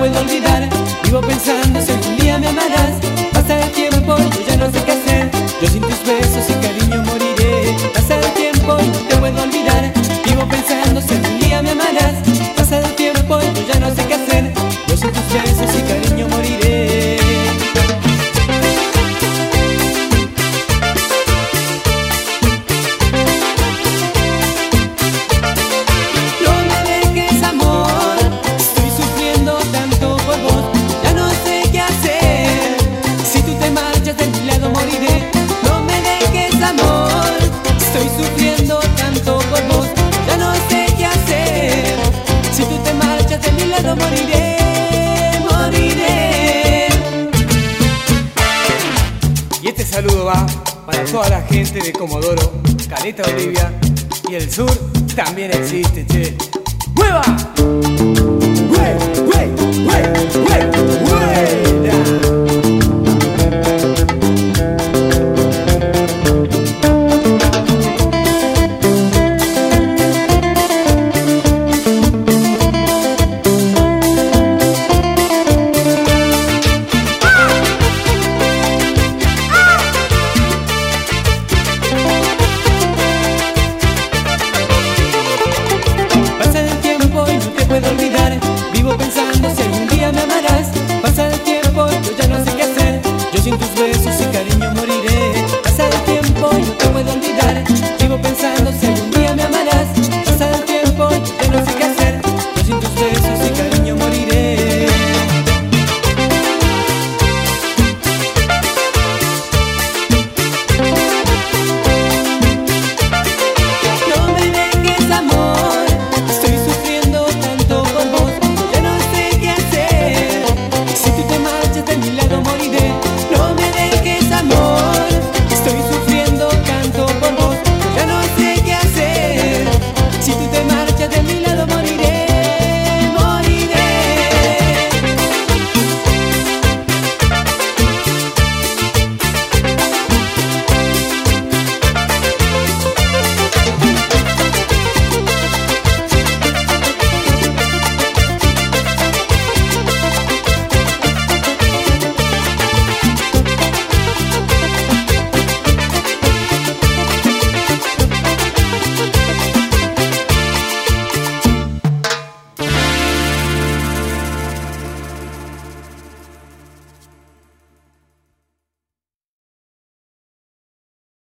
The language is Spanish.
puedo olvidar. Vivo pensando si algún día me amarás. Pasa el tiempo y yo ya no sé qué hacer. Yo sin tus besos y cariño moriré. Pasa el tiempo y no te puedo olvidar. Vivo pensando si algún día me amarás. Pasa el tiempo y yo ya no sé qué hacer. Yo sin tus besos y cariño moriré. Moriré, moriré. Y este saludo va para toda la gente de Comodoro, Caleta, Olivia y el sur también existe, che. ¡Mueva!